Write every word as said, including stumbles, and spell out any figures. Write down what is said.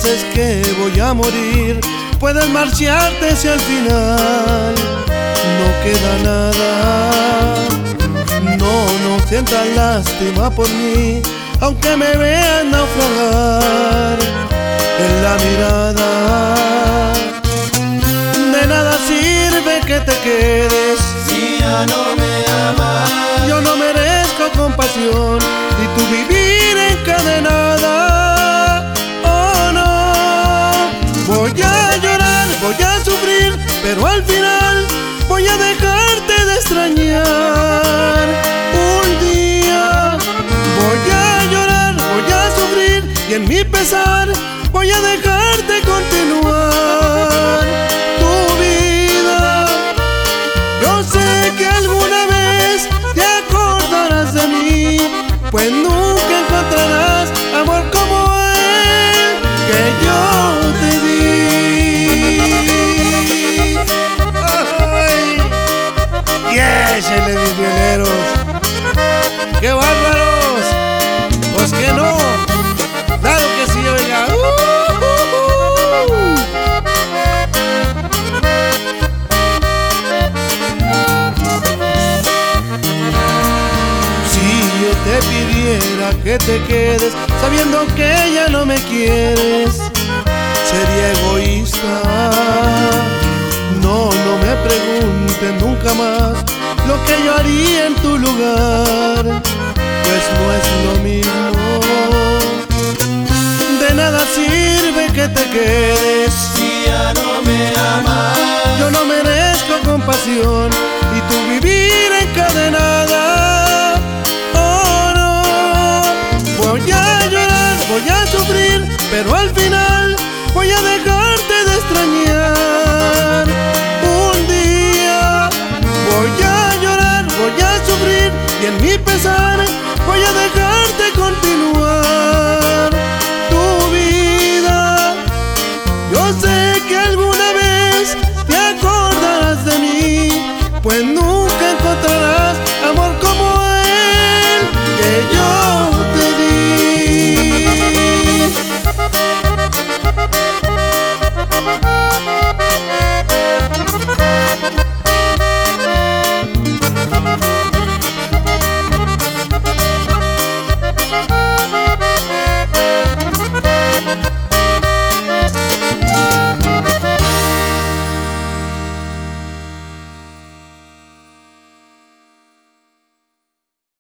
pienses que voy a morir, puedes marcharte si al final no queda nada. No, no sientas lástima por mí, aunque me veas naufragar en la mirada. De nada sirve que te quedes si ya no me amas. Yo no merezco compasión y tú vivir encadenada. Oh no, voy a llorar, voy a sufrir, pero al final voy a dejarte de extrañar. Un día voy a llorar, voy a sufrir y en mi pesar voy a dejarte continuar tu vida. Yo sé que alguna vez te acordarás de mí, pues nunca encontrarás amor como el que yo te di. Ay. Y échale, mis violeros, ¡qué bárbaros! Pues que no, claro que sí, oiga. Uh, uh, uh. Si yo te pidiera que te quedes, sabiendo que ya no me quieres, sería egoísta. No, no me preguntes nunca más lo que yo haría en tu lugar, pues no es lo mismo. De nada sirve que te quedes si ya no me amas. Yo no merezco compasión y tú vivir encadenada. Oh no, voy a llorar, voy a sufrir, pero al final voy a dejarte de extrañar. Un día voy a llorar, voy a sufrir y en mi pesar voy a dejarte continuar tu vida. Yo sé que alguna vez te acordarás de mí, pues no